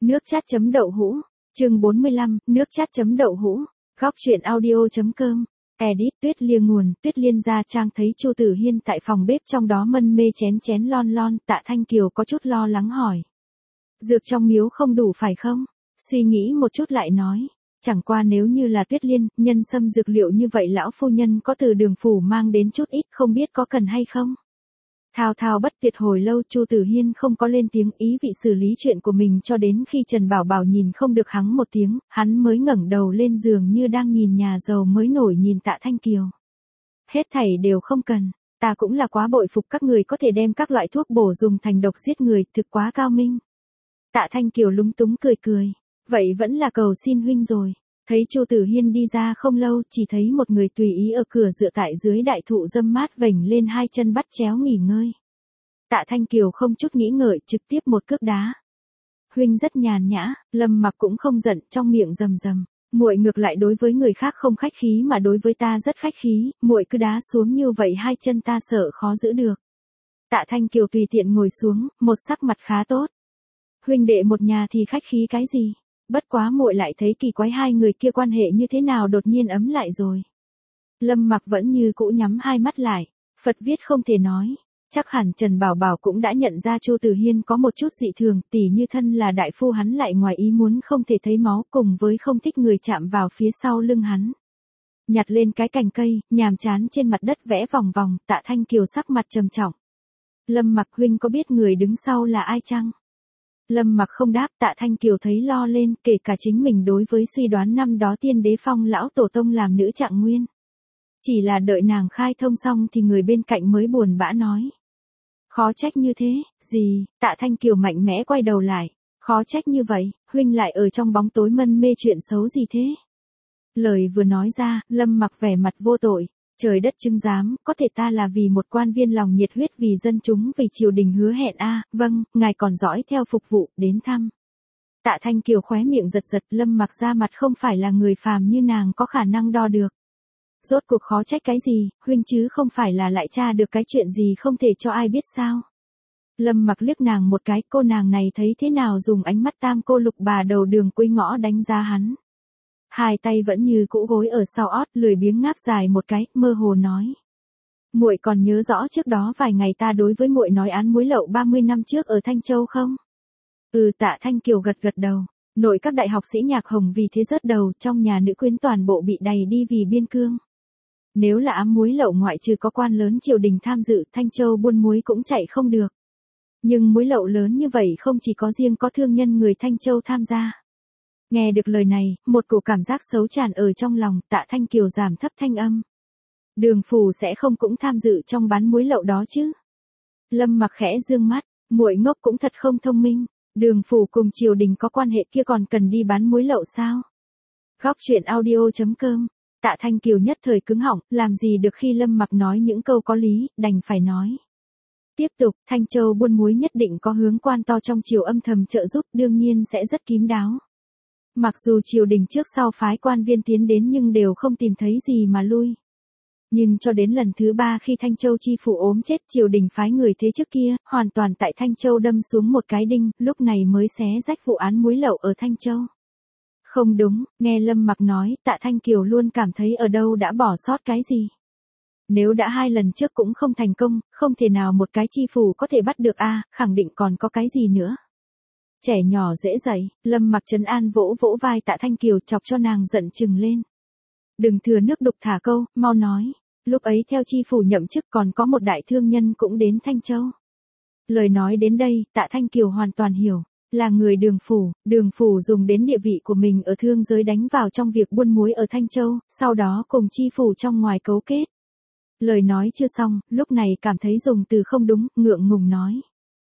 Nước chat chấm đậu hũ. Chương 45, nước chat chấm đậu hũ. Góc truyện audio.com. Edit Tuyết Liên nguồn, Tuyết Liên gia trang thấy Chu Tử Hiên tại phòng bếp trong đó mân mê chén chén lon lon, Tạ Thanh Kiều có chút lo lắng hỏi. Dược trong miếu không đủ phải không? Suy nghĩ một chút lại nói. Chẳng qua nếu như là Tuyết Liên, nhân sâm dược liệu như vậy lão phu nhân có từ Đường phủ mang đến chút ít không biết có cần hay không? Thao thao bất tuyệt hồi lâu Chu Tử Hiên không có lên tiếng ý vị xử lý chuyện của mình cho đến khi Trần Bảo Bảo nhìn không được hắng một tiếng, hắn mới ngẩng đầu lên giường như đang nhìn nhà giàu mới nổi nhìn Tạ Thanh Kiều. Hết thảy đều không cần, ta cũng là quá bội phục các người có thể đem các loại thuốc bổ dùng thành độc giết người, thực quá cao minh. Tạ Thanh Kiều lúng túng cười cười, vậy vẫn là cầu xin huynh rồi. Thấy Chu Tử Hiên đi ra không lâu, chỉ thấy một người tùy ý ở cửa dựa tại dưới đại thụ râm mát vểnh lên hai chân bắt chéo nghỉ ngơi. Tạ Thanh Kiều không chút nghĩ ngợi, trực tiếp một cước đá. Huynh rất nhàn nhã, Lâm Mặc cũng không giận, trong miệng rầm rầm, muội ngược lại đối với người khác không khách khí mà đối với ta rất khách khí, muội cứ đá xuống như vậy hai chân ta sợ khó giữ được. Tạ Thanh Kiều tùy tiện ngồi xuống, một sắc mặt khá tốt. Huynh đệ một nhà thì khách khí cái gì? Bất quá muội lại thấy kỳ quái hai người kia quan hệ như thế nào đột nhiên ấm lại rồi. Lâm Mặc vẫn như cũ nhắm hai mắt lại, Phật viết không thể nói. Chắc hẳn Trần Bảo Bảo cũng đã nhận ra Chu Tử Hiên có một chút dị thường, tỉ như thân là đại phu hắn lại ngoài ý muốn không thể thấy máu cùng với không thích người chạm vào phía sau lưng hắn. Nhặt lên cái cành cây, nhàm chán trên mặt đất vẽ vòng vòng, Tạ Thanh Kiều sắc mặt trầm trọng. Lâm Mặc huynh có biết người đứng sau là ai chăng? Lâm Mặc không đáp, Tạ Thanh Kiều thấy lo lên, kể cả chính mình đối với suy đoán năm đó Tiên Đế Phong lão tổ tông làm nữ trạng nguyên. Chỉ là đợi nàng khai thông xong thì người bên cạnh mới buồn bã nói. Khó trách như thế, gì? Tạ Thanh Kiều mạnh mẽ quay đầu lại. Khó trách như vậy, huynh lại ở trong bóng tối mân mê chuyện xấu gì thế? Lời vừa nói ra, Lâm Mặc vẻ mặt vô tội. Trời đất chứng giám, có thể ta là vì một quan viên lòng nhiệt huyết vì dân chúng vì triều đình hứa hẹn vâng, ngài còn dõi theo phục vụ, đến thăm. Tạ Thanh Kiều khóe miệng giật giật, Lâm Mặc ra mặt không phải là người phàm như nàng có khả năng đo được. Rốt cuộc khó trách cái gì, huynh chứ không phải là lại tra được cái chuyện gì không thể cho ai biết sao. Lâm Mặc liếc nàng một cái, cô nàng này thấy thế nào dùng ánh mắt tam cô lục bà đầu đường cuối ngõ đánh giá hắn. Hai tay vẫn như cũ gối ở sau ót, lười biếng ngáp dài một cái, mơ hồ nói. Muội còn nhớ rõ trước đó vài ngày ta đối với muội nói án muối lậu 30 năm trước ở Thanh Châu không? Tạ Thanh Kiều gật gật đầu. Nội các đại học sĩ Nhạc Hồng vì thế rớt đầu, trong nhà nữ quyến toàn bộ bị đày đi vì biên cương. Nếu là ám muối lậu ngoại trừ có quan lớn triều đình tham dự, Thanh Châu buôn muối cũng chạy không được. Nhưng muối lậu lớn như vậy không chỉ có riêng có thương nhân người Thanh Châu tham gia. Nghe được lời này, một cổ cảm giác xấu tràn ở trong lòng, Tạ Thanh Kiều giảm thấp thanh âm. Đường phủ sẽ không cũng tham dự trong bán muối lậu đó chứ? Lâm Mặc khẽ dương mắt, muội ngốc cũng thật không thông minh, Đường phủ cùng triều đình có quan hệ kia còn cần đi bán muối lậu sao? Góc truyện audio.com. Tạ Thanh Kiều nhất thời cứng họng, làm gì được khi Lâm Mặc nói những câu có lý, đành phải nói. Tiếp tục, Thanh Châu buôn muối nhất định có hướng quan to trong triều âm thầm trợ giúp, đương nhiên sẽ rất kín đáo. Mặc dù triều đình trước sau phái quan viên tiến đến nhưng đều không tìm thấy gì mà lui. Nhưng cho đến lần thứ 3 khi Thanh Châu chi phủ ốm chết, triều đình phái người thế trước kia, hoàn toàn tại Thanh Châu đâm xuống một cái đinh, lúc này mới xé rách vụ án muối lậu ở Thanh Châu. Không đúng, nghe Lâm Mặc nói, Tạ Thanh Kiều luôn cảm thấy ở đâu đã bỏ sót cái gì. Nếu đã 2 lần trước cũng không thành công, không thể nào một cái chi phủ có thể bắt được khẳng định còn có cái gì nữa. Trẻ nhỏ dễ dạy, Lâm Mặc trấn an vỗ vỗ vai Tạ Thanh Kiều chọc cho nàng giận chừng lên. Đừng thừa nước đục thả câu, mau nói. Lúc ấy theo chi phủ nhậm chức còn có một đại thương nhân cũng đến Thanh Châu. Lời nói đến đây, Tạ Thanh Kiều hoàn toàn hiểu. Là người Đường phủ dùng đến địa vị của mình ở thương giới đánh vào trong việc buôn muối ở Thanh Châu, sau đó cùng chi phủ trong ngoài cấu kết. Lời nói chưa xong, lúc này cảm thấy dùng từ không đúng, ngượng ngùng nói.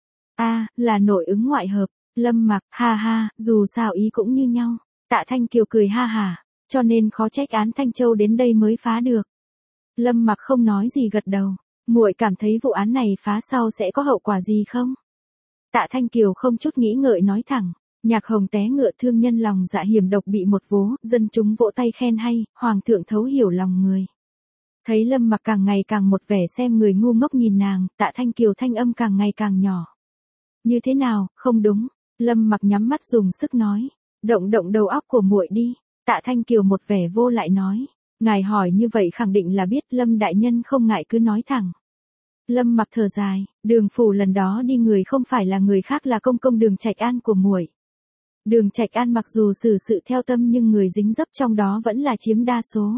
Là nội ứng ngoại hợp. Lâm Mặc, ha ha, dù sao ý cũng như nhau. Tạ Thanh Kiều cười ha hả, cho nên khó trách án Thanh Châu đến đây mới phá được. Lâm Mặc không nói gì gật đầu, muội cảm thấy vụ án này phá sau sẽ có hậu quả gì không? Tạ Thanh Kiều không chút nghĩ ngợi nói thẳng, Nhạc Hồng té ngựa thương nhân lòng dạ hiểm độc bị một vố, dân chúng vỗ tay khen hay, hoàng thượng thấu hiểu lòng người. Thấy Lâm Mặc càng ngày càng một vẻ xem người ngu ngốc nhìn nàng, Tạ Thanh Kiều thanh âm càng ngày càng nhỏ. Như thế nào, không đúng? Lâm Mặc nhắm mắt dùng sức nói. Động động đầu óc của muội đi. Tạ Thanh Kiều một vẻ vô lại nói. Ngài hỏi như vậy khẳng định là biết Lâm đại nhân không ngại cứ nói thẳng. Lâm Mặc thở dài, Đường phủ lần đó đi người không phải là người khác là công công Đường Trạch An của muội. Đường Trạch An mặc dù xử sự theo tâm nhưng người dính dấp trong đó vẫn là chiếm đa số.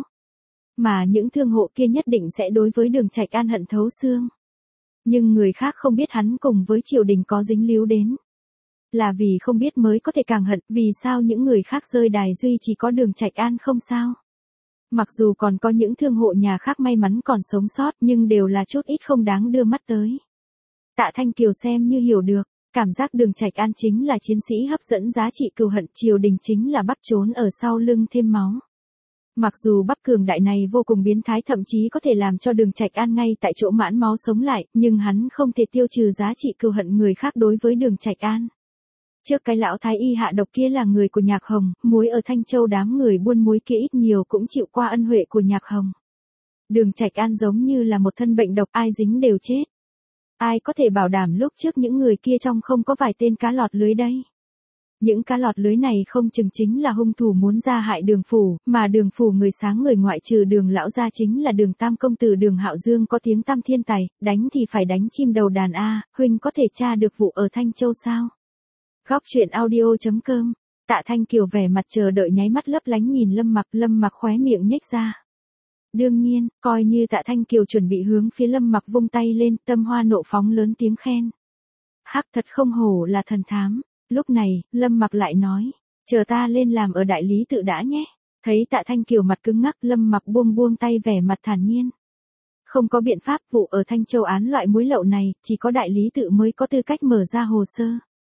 Mà những thương hộ kia nhất định sẽ đối với Đường Trạch An hận thấu xương. Nhưng người khác không biết hắn cùng với triều đình có dính líu đến. Là vì không biết mới có thể càng hận, vì sao những người khác rơi đài duy chỉ có Đường Trạch An không sao. Mặc dù còn có những thương hộ nhà khác may mắn còn sống sót nhưng đều là chút ít không đáng đưa mắt tới. Tạ Thanh Kiều xem như hiểu được, cảm giác Đường Trạch An chính là chiến sĩ hấp dẫn giá trị cừu hận, triều đình chính là bắp trốn ở sau lưng thêm máu. Mặc dù bắp cường đại này vô cùng biến thái thậm chí có thể làm cho Đường Trạch An ngay tại chỗ mãn máu sống lại, nhưng hắn không thể tiêu trừ giá trị cừu hận người khác đối với Đường Trạch An. Trước cái lão thái y hạ độc kia là người của Nhạc Hồng, muối ở Thanh Châu đám người buôn muối kia ít nhiều cũng chịu qua ân huệ của Nhạc Hồng. Đường Trạch An giống như là một thân bệnh độc, ai dính đều chết. Ai có thể bảo đảm lúc trước những người kia trong không có vài tên cá lọt lưới đây. Những cá lọt lưới này không chừng chính là hung thủ muốn ra hại Đường phủ, mà Đường phủ người sáng người ngoại trừ Đường lão gia chính là Đường tam công tử Đường Hạo Dương có tiếng tam thiên tài, đánh thì phải đánh chim đầu đàn a, huynh có thể tra được vụ ở Thanh Châu sao? Góc truyện audio.com. Tạ Thanh Kiều vẻ mặt chờ đợi nháy mắt lấp lánh nhìn Lâm Mặc khóe miệng nhếch ra. Đương nhiên, coi như Tạ Thanh Kiều chuẩn bị hướng phía Lâm Mặc vung tay lên, tâm hoa nộ phóng lớn tiếng khen. Hắc thật không hổ là thần thám. Lúc này, Lâm Mặc lại nói, chờ ta lên làm ở đại lý tự đã nhé. Thấy Tạ Thanh Kiều mặt cứng ngắc, Lâm Mặc buông tay vẻ mặt thản nhiên. Không có biện pháp, vụ ở Thanh Châu án loại muối lậu này, chỉ có đại lý tự mới có tư cách mở ra hồ sơ.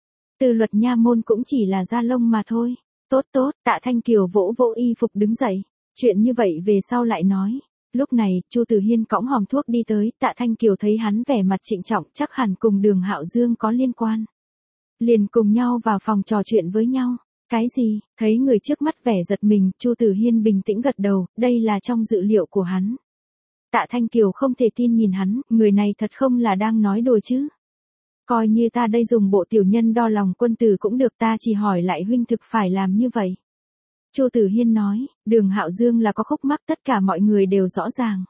Từ luật nha môn cũng chỉ là da lông mà thôi. Tốt, Tạ Thanh Kiều vỗ vỗ y phục đứng dậy. Chuyện như vậy về sau lại nói. Lúc này, Chu Tử Hiên cõng hòm thuốc đi tới, Tạ Thanh Kiều thấy hắn vẻ mặt trịnh trọng, chắc hẳn cùng Đường Hạo Dương có liên quan. Liền cùng nhau vào phòng trò chuyện với nhau. Cái gì? Thấy người trước mắt vẻ giật mình, Chu Tử Hiên bình tĩnh gật đầu, đây là trong dự liệu của hắn. Tạ Thanh Kiều không thể tin nhìn hắn, người này thật không là đang nói đùa chứ. Coi như ta đây dùng bộ tiểu nhân đo lòng quân tử cũng được, ta chỉ hỏi lại huynh thực phải làm như vậy. Chu Tử Hiên nói, Đường Hạo Dương là có khúc mắc tất cả mọi người đều rõ ràng.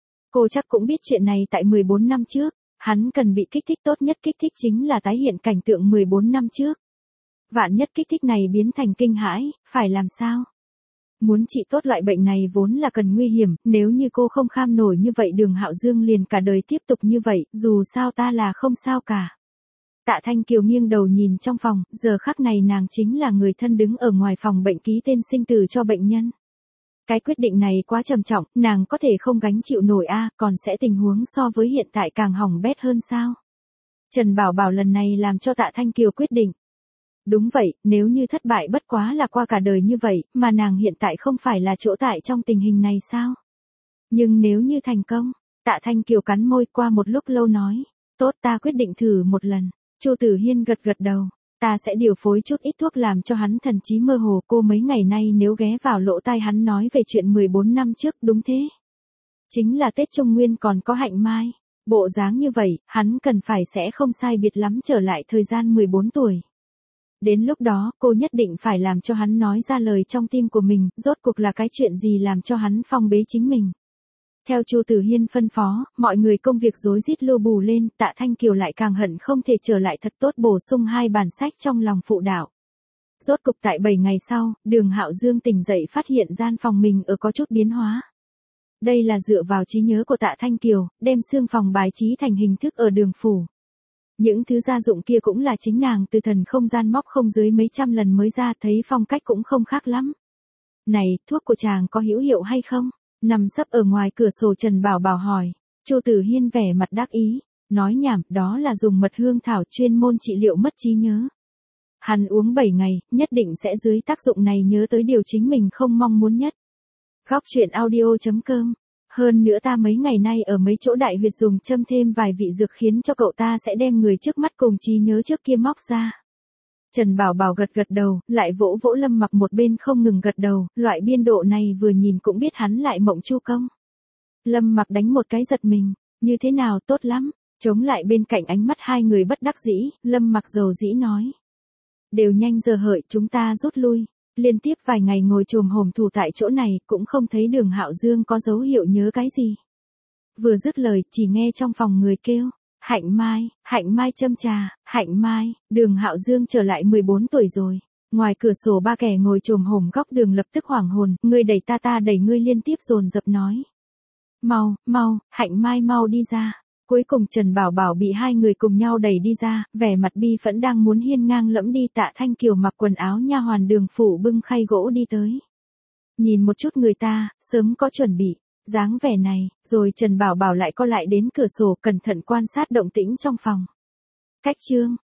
Cô chắc cũng biết chuyện này tại 14 năm trước, hắn cần bị kích thích, tốt nhất kích thích chính là tái hiện cảnh tượng 14 năm trước. Vạn nhất kích thích này biến thành kinh hãi, phải làm sao? Muốn trị tốt loại bệnh này vốn là cần nguy hiểm, nếu như cô không kham nổi như vậy Đường Hạo Dương liền cả đời tiếp tục như vậy, dù sao ta là không sao cả. Tạ Thanh Kiều nghiêng đầu nhìn trong phòng, giờ khắc này nàng chính là người thân đứng ở ngoài phòng bệnh ký tên sinh tử cho bệnh nhân. Cái quyết định này quá trầm trọng, nàng có thể không gánh chịu nổi còn sẽ tình huống so với hiện tại càng hỏng bét hơn sao? Trần Bảo Bảo lần này làm cho Tạ Thanh Kiều quyết định. Đúng vậy, nếu như thất bại bất quá là qua cả đời như vậy, mà nàng hiện tại không phải là chỗ tại trong tình hình này sao? Nhưng nếu như thành công, Tạ Thanh Kiều cắn môi qua một lúc lâu nói, tốt ta quyết định thử một lần. Chu Tử Hiên gật đầu, ta sẽ điều phối chút ít thuốc làm cho hắn thần trí mơ hồ, cô mấy ngày nay nếu ghé vào lỗ tai hắn nói về chuyện 14 năm trước, đúng thế. Chính là Tết Trung Nguyên còn có hạnh mai, bộ dáng như vậy, hắn cần phải sẽ không sai biệt lắm trở lại thời gian 14 tuổi. Đến lúc đó, cô nhất định phải làm cho hắn nói ra lời trong tim của mình, rốt cuộc là cái chuyện gì làm cho hắn phong bế chính mình. Theo Chu Tử Hiên phân phó, mọi người công việc rối rít lưu bù lên, Tạ Thanh Kiều lại càng hận không thể trở lại thật tốt bổ sung 2 bản sách trong lòng phụ đạo. Rốt cục tại 7 ngày sau, Đường Hạo Dương tỉnh dậy phát hiện gian phòng mình ở có chút biến hóa. Đây là dựa vào trí nhớ của Tạ Thanh Kiều, đem xương phòng bài trí thành hình thức ở Đường phủ. Những thứ gia dụng kia cũng là chính nàng từ thần không gian móc không dưới mấy trăm lần mới ra, thấy phong cách cũng không khác lắm. Này, thuốc của chàng có hữu hiệu hay không? Nằm sấp ở ngoài cửa sổ Trần Bảo Bảo hỏi. Chu Tử Hiên vẻ mặt đắc ý, nói nhảm, đó là dùng mật hương thảo chuyên môn trị liệu mất trí nhớ. Hắn uống 7 ngày, nhất định sẽ dưới tác dụng này nhớ tới điều chính mình không mong muốn nhất. Góc truyện audio.com. Hơn nữa ta mấy ngày nay ở mấy chỗ đại huyệt dùng châm thêm vài vị dược khiến cho cậu ta sẽ đem người trước mắt cùng trí nhớ trước kia móc ra. Trần Bảo Bảo gật đầu, lại vỗ vỗ Lâm Mặc một bên không ngừng gật đầu, loại biên độ này vừa nhìn cũng biết hắn lại mộng chu công. Lâm Mặc đánh một cái giật mình, như thế nào, tốt lắm, chống lại bên cạnh ánh mắt hai người bất đắc dĩ, Lâm Mặc dầu dĩ nói. Đều nhanh giờ hợi, chúng ta rút lui. Liên tiếp vài ngày ngồi chồm hổm thủ tại chỗ này, cũng không thấy Đường Hạo Dương có dấu hiệu nhớ cái gì. Vừa dứt lời, chỉ nghe trong phòng người kêu, Hạnh Mai châm trà, Hạnh Mai. Đường Hạo Dương trở lại 14 tuổi rồi. Ngoài cửa sổ ba kẻ ngồi chồm hổm góc đường lập tức hoảng hồn, ngươi đẩy ta đẩy ngươi, liên tiếp dồn dập nói. Mau, Hạnh Mai mau đi ra. Cuối cùng Trần Bảo Bảo bị hai người cùng nhau đẩy đi ra, vẻ mặt bi phẫn đang muốn hiên ngang lẫm đi. Tạ Thanh Kiều mặc quần áo nha hoàn Đường phủ bưng khay gỗ đi tới. Nhìn một chút người ta, sớm có chuẩn bị, dáng vẻ này, rồi Trần Bảo Bảo lại co lại đến cửa sổ cẩn thận quan sát động tĩnh trong phòng. Cách chương